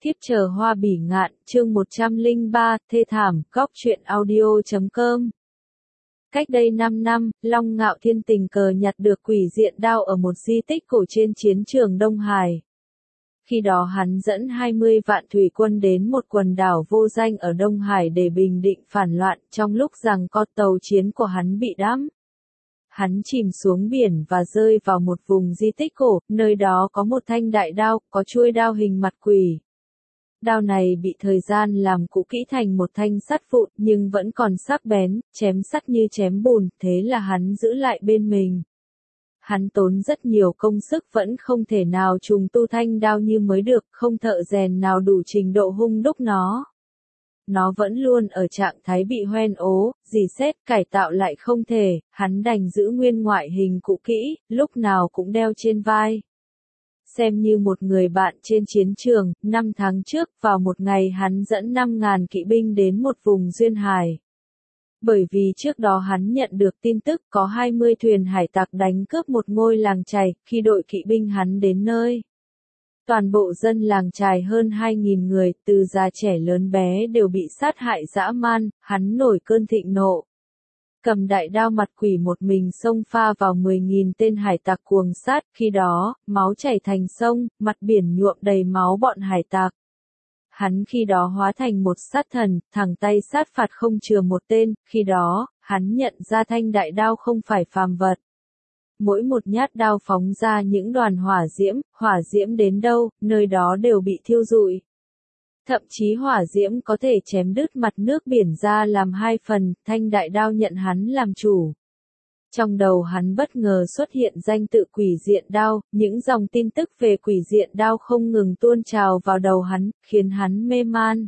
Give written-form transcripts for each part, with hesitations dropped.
Thiếp chờ hoa bỉ ngạn, chương 103, thê thảm, góc truyện audio.com. Cách đây 5 năm, Long Ngạo Thiên tình cờ nhặt được quỷ diện đao ở một di tích cổ trên chiến trường Đông Hải. Khi đó hắn dẫn 20 vạn thủy quân đến một quần đảo vô danh ở Đông Hải để bình định phản loạn, trong lúc rằng con tàu chiến của hắn bị đắm. Hắn chìm xuống biển và rơi vào một vùng di tích cổ, nơi đó có một thanh đại đao, có chuôi đao hình mặt quỷ. Đao này bị thời gian làm cũ kỹ thành một thanh sắt vụn nhưng vẫn còn sắc bén, chém sắt như chém bùn, thế là hắn giữ lại bên mình. Hắn tốn rất nhiều công sức vẫn không thể nào trùng tu thanh đao như mới được, không thợ rèn nào đủ trình độ hung đúc nó. Nó vẫn luôn ở trạng thái bị hoen ố, rỉ sét, cải tạo lại không thể, hắn đành giữ nguyên ngoại hình cũ kỹ, lúc nào cũng đeo trên vai. Xem như một người bạn trên chiến trường, 5 tháng trước, vào một ngày hắn dẫn 5.000 kỵ binh đến một vùng duyên hải. Bởi vì trước đó hắn nhận được tin tức có 20 thuyền hải tặc đánh cướp một ngôi làng chài, khi đội kỵ binh hắn đến nơi. Toàn bộ dân làng chài hơn 2.000 người, từ già trẻ lớn bé đều bị sát hại dã man, hắn nổi cơn thịnh nộ. Cầm đại đao mặt quỷ một mình xông pha vào 10.000 tên hải tặc cuồng sát, khi đó, máu chảy thành sông, mặt biển nhuộm đầy máu bọn hải tặc. Hắn khi đó hóa thành một sát thần, thẳng tay sát phạt không chừa một tên, khi đó, hắn nhận ra thanh đại đao không phải phàm vật. Mỗi một nhát đao phóng ra những đoàn hỏa diễm đến đâu, nơi đó đều bị thiêu rụi. Thậm chí hỏa diễm có thể chém đứt mặt nước biển ra làm 2 phần, thanh đại đao nhận hắn làm chủ. Trong đầu hắn bất ngờ xuất hiện danh tự quỷ diện đao, những dòng tin tức về quỷ diện đao không ngừng tuôn trào vào đầu hắn, khiến hắn mê man.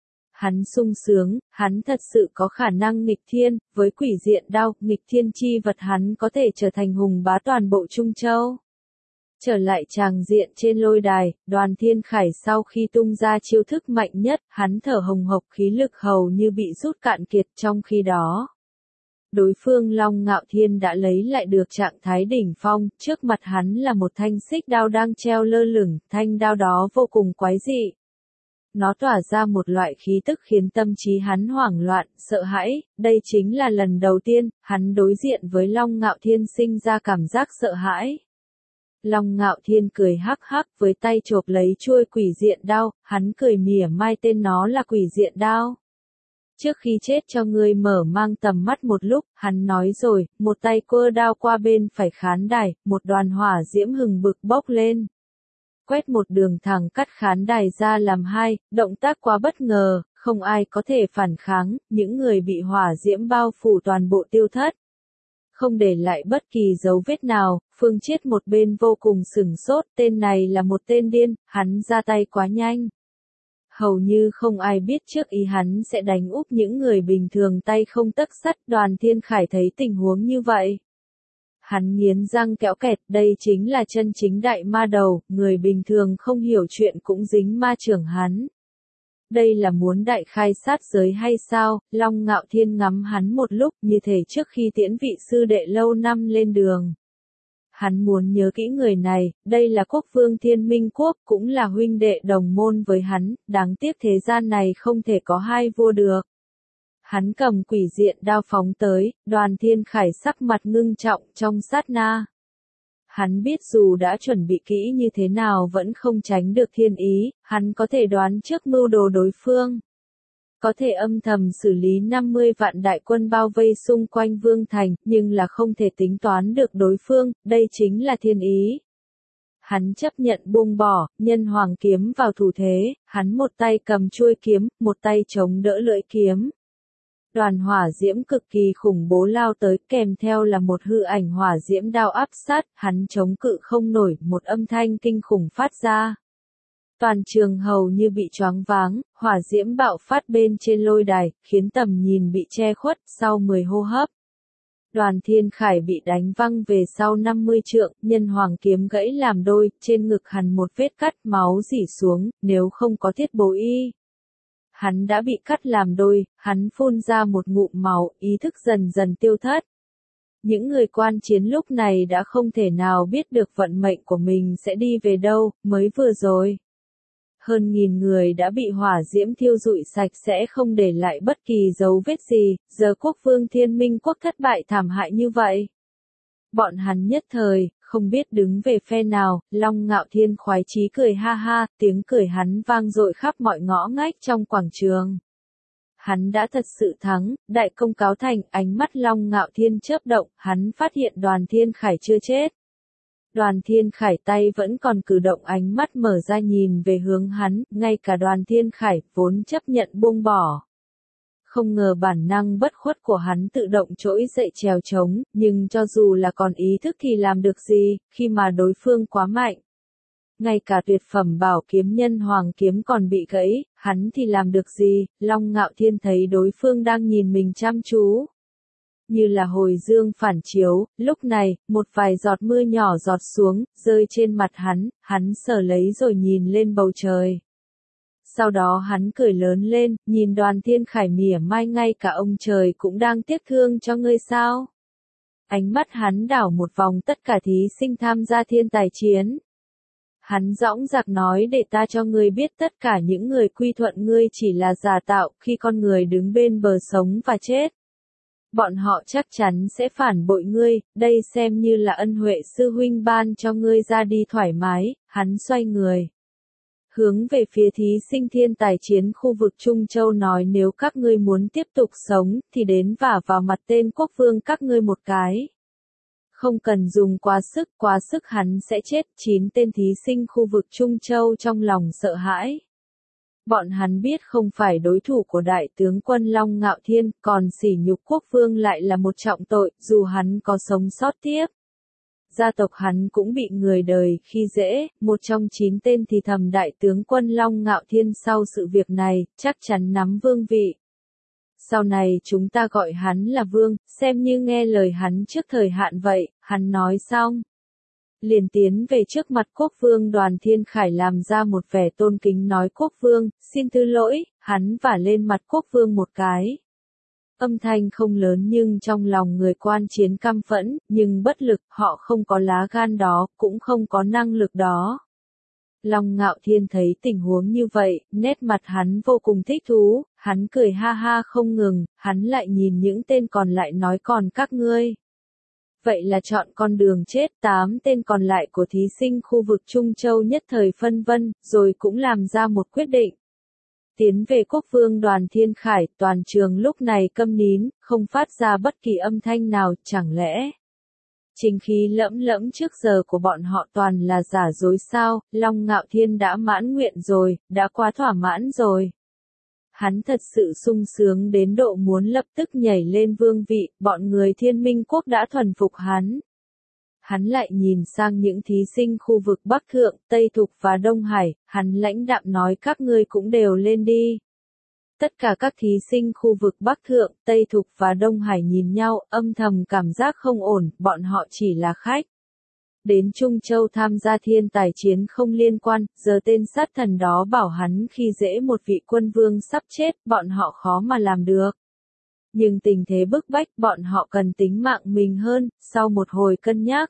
Hắn sung sướng, hắn thật sự có khả năng nghịch thiên, với quỷ diện đao, nghịch thiên chi vật hắn có thể trở thành hùng bá toàn bộ Trung Châu. Trở lại tràng diện trên lôi đài, Đoàn Thiên Khải sau khi tung ra chiêu thức mạnh nhất, hắn thở hồng hộc khí lực hầu như bị rút cạn kiệt trong khi đó. Đối phương Long Ngạo Thiên đã lấy lại được trạng thái đỉnh phong, trước mặt hắn là một thanh xích đao đang treo lơ lửng, thanh đao đó vô cùng quái dị. Nó tỏa ra một loại khí tức khiến tâm trí hắn hoảng loạn, sợ hãi, đây chính là lần đầu tiên, hắn đối diện với Long Ngạo Thiên sinh ra cảm giác sợ hãi. Long Ngạo Thiên cười hắc hắc với tay chộp lấy chuôi quỷ diện đao, hắn cười mỉa mai tên nó là quỷ diện đao. Trước khi chết cho ngươi mở mang tầm mắt một lúc, hắn nói rồi, một tay quơ đao qua bên phải khán đài, một đoàn hỏa diễm hừng bực bốc lên. Quét một đường thẳng cắt khán đài ra làm 2, động tác quá bất ngờ, không ai có thể phản kháng, những người bị hỏa diễm bao phủ toàn bộ tiêu thất. Không để lại bất kỳ dấu vết nào, Phương Chiết một bên vô cùng sửng sốt, tên này là một tên điên, hắn ra tay quá nhanh. Hầu như không ai biết trước ý hắn sẽ đánh úp những người bình thường tay không tấc sắt. Đoàn Thiên Khải thấy tình huống như vậy. Hắn nghiến răng kẽo kẹt, đây chính là chân chính đại ma đầu, người bình thường không hiểu chuyện cũng dính ma trưởng hắn. Đây là muốn đại khai sát giới hay sao? Long Ngạo Thiên ngắm hắn một lúc, như thể trước khi tiễn vị sư đệ lâu năm lên đường. Hắn muốn nhớ kỹ người này, đây là quốc vương Thiên Minh Quốc, cũng là huynh đệ đồng môn với hắn, đáng tiếc thế gian này không thể có hai vua được. Hắn cầm quỷ diện đao phóng tới, Đoàn Thiên Khải sắc mặt ngưng trọng trong sát na. Hắn biết dù đã chuẩn bị kỹ như thế nào vẫn không tránh được thiên ý, hắn có thể đoán trước mưu đồ đối phương. Có thể âm thầm xử lý 50 vạn đại quân bao vây xung quanh Vương Thành, nhưng là không thể tính toán được đối phương, đây chính là thiên ý. Hắn chấp nhận buông bỏ, nhân hoàng kiếm vào thủ thế, hắn một tay cầm chuôi kiếm, một tay chống đỡ lưỡi kiếm. Đoàn hỏa diễm cực kỳ khủng bố lao tới, kèm theo là một hư ảnh hỏa diễm đao áp sát, hắn chống cự không nổi, một âm thanh kinh khủng phát ra. Toàn trường hầu như bị choáng váng, hỏa diễm bạo phát bên trên lôi đài, khiến tầm nhìn bị che khuất, sau 10 hô hấp. Đoàn Thiên Khải bị đánh văng về sau 50 trượng, nhân hoàng kiếm gãy làm đôi, trên ngực hắn một vết cắt, máu rỉ xuống, nếu không có thiết bố y. Hắn đã bị cắt làm đôi, hắn phun ra một ngụm máu, ý thức dần dần tiêu thất. Những người quan chiến lúc này đã không thể nào biết được vận mệnh của mình sẽ đi về đâu, mới vừa rồi. hơn 1000 người đã bị hỏa diễm thiêu rụi sạch sẽ không để lại bất kỳ dấu vết gì, giờ quốc vương Thiên Minh quốc thất bại thảm hại như vậy. Bọn hắn nhất thời, không biết đứng về phe nào, Long Ngạo Thiên khoái chí cười ha ha, tiếng cười hắn vang dội khắp mọi ngõ ngách trong quảng trường. Hắn đã thật sự thắng, đại công cáo thành, ánh mắt Long Ngạo Thiên chớp động, hắn phát hiện Đoàn Thiên Khải chưa chết. Đoàn Thiên Khải tay vẫn còn cử động, ánh mắt mở ra nhìn về hướng hắn, ngay cả Đoàn Thiên Khải vốn chấp nhận buông bỏ. Không ngờ bản năng bất khuất của hắn tự động trỗi dậy trèo trống, nhưng cho dù là còn ý thức thì làm được gì, khi mà đối phương quá mạnh. Ngay cả tuyệt phẩm bảo kiếm nhân hoàng kiếm còn bị gãy, hắn thì làm được gì, Long Ngạo Thiên thấy đối phương đang nhìn mình chăm chú. Như là hồi dương phản chiếu, lúc này, một vài giọt mưa nhỏ giọt xuống, rơi trên mặt hắn sờ lấy rồi nhìn lên bầu trời. Sau đó hắn cười lớn lên, nhìn Đoàn Thiên Khải mỉa mai, ngay cả ông trời cũng đang tiếc thương cho ngươi sao. Ánh mắt hắn đảo một vòng tất cả thí sinh tham gia thiên tài chiến. Hắn dõng dạc nói, để ta cho ngươi biết tất cả những người quy thuận ngươi chỉ là giả tạo, khi con người đứng bên bờ sống và chết. Bọn họ chắc chắn sẽ phản bội ngươi, đây xem như là ân huệ sư huynh ban cho ngươi ra đi thoải mái, hắn xoay người. Hướng về phía thí sinh thiên tài chiến khu vực Trung Châu nói, nếu các ngươi muốn tiếp tục sống, thì đến vả vào mặt tên quốc vương các ngươi một cái. Không cần dùng quá sức hắn sẽ chết. 9 tên thí sinh khu vực Trung Châu trong lòng sợ hãi. Bọn hắn biết không phải đối thủ của đại tướng quân Long Ngạo Thiên, còn sỉ nhục quốc vương lại là một trọng tội, dù hắn có sống sót tiếp. Gia tộc hắn cũng bị người đời khi dễ, một trong 9 tên thì thầm đại tướng quân Long Ngạo Thiên sau sự việc này, chắc chắn nắm vương vị. Sau này chúng ta gọi hắn là vương, xem như nghe lời hắn trước thời hạn vậy, hắn nói xong. Liền tiến về trước mặt quốc vương. Đoàn Thiên Khải làm ra một vẻ tôn kính nói, quốc vương, xin thứ lỗi, hắn vả lên mặt quốc vương một cái. Âm thanh không lớn nhưng trong lòng người quan chiến căm phẫn, nhưng bất lực, họ không có lá gan đó, cũng không có năng lực đó. Long Ngạo Thiên thấy tình huống như vậy, nét mặt hắn vô cùng thích thú, hắn cười ha ha không ngừng, hắn lại nhìn những tên còn lại nói, còn các ngươi. Vậy là chọn con đường chết. 8 tên còn lại của thí sinh khu vực Trung Châu nhất thời phân vân, rồi cũng làm ra một quyết định. Tiến về quốc vương Đoàn Thiên Khải, toàn trường lúc này câm nín, không phát ra bất kỳ âm thanh nào, chẳng lẽ chính khí lẫm lẫm trước giờ của bọn họ toàn là giả dối sao? Long Ngạo Thiên đã mãn nguyện rồi, đã quá thỏa mãn rồi. Hắn thật sự sung sướng đến độ muốn lập tức nhảy lên vương vị, bọn người Thiên Minh quốc đã thuần phục hắn. Hắn lại nhìn sang những thí sinh khu vực Bắc Thượng, Tây Thục và Đông Hải, hắn lãnh đạm nói, các ngươi cũng đều lên đi. Tất cả các thí sinh khu vực Bắc Thượng, Tây Thục và Đông Hải nhìn nhau, âm thầm cảm giác không ổn, bọn họ chỉ là khách. Đến Trung Châu tham gia thiên tài chiến không liên quan, giờ tên sát thần đó bảo hắn khi dễ một vị quân vương sắp chết, bọn họ khó mà làm được. Nhưng tình thế bức bách, bọn họ cần tính mạng mình hơn. Sau một hồi cân nhắc,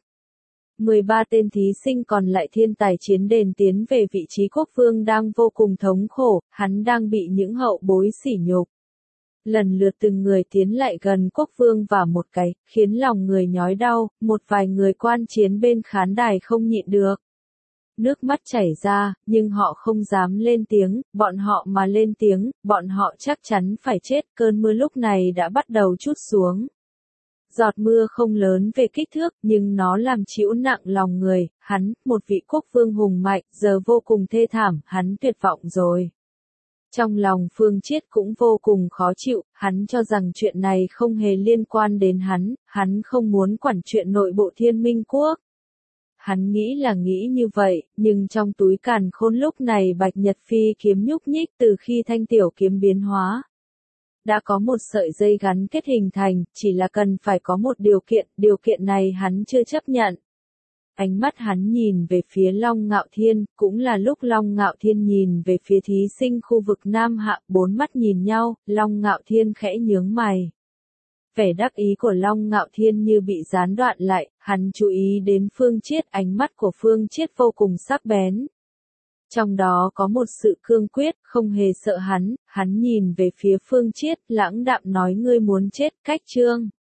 13 tên thí sinh còn lại thiên tài chiến đền tiến về vị trí quốc vương đang vô cùng thống khổ, hắn đang bị những hậu bối sỉ nhục. Lần lượt từng người tiến lại gần quốc vương và một cái, khiến lòng người nhói đau, một vài người quan chiến bên khán đài không nhịn được. Nước mắt chảy ra, nhưng họ không dám lên tiếng, bọn họ mà lên tiếng, bọn họ chắc chắn phải chết. Cơn mưa lúc này đã bắt đầu trút xuống. Giọt mưa không lớn về kích thước, nhưng nó làm chịu nặng lòng người, hắn, một vị quốc vương hùng mạnh, giờ vô cùng thê thảm, hắn tuyệt vọng rồi. Trong lòng Phương Chiết cũng vô cùng khó chịu, hắn cho rằng chuyện này không hề liên quan đến hắn không muốn quản chuyện nội bộ Thiên Minh quốc. Hắn nghĩ là nghĩ như vậy, nhưng trong túi càn khôn lúc này Bạch Nhật Phi kiếm nhúc nhích từ khi thanh tiểu kiếm biến hóa. Đã có một sợi dây gắn kết hình thành, chỉ là cần phải có một điều kiện này hắn chưa chấp nhận. Ánh mắt hắn nhìn về phía Long Ngạo Thiên, cũng là lúc Long Ngạo Thiên nhìn về phía thí sinh khu vực Nam Hạ, 4 mắt nhìn nhau, Long Ngạo Thiên khẽ nhướng mày. Vẻ đắc ý của Long Ngạo Thiên như bị gián đoạn lại, hắn chú ý đến Phương Chiết, ánh mắt của Phương Chiết vô cùng sắc bén. Trong đó có một sự cương quyết, không hề sợ hắn nhìn về phía Phương Chiết, lãng đạm nói ngươi muốn chết, cách Trương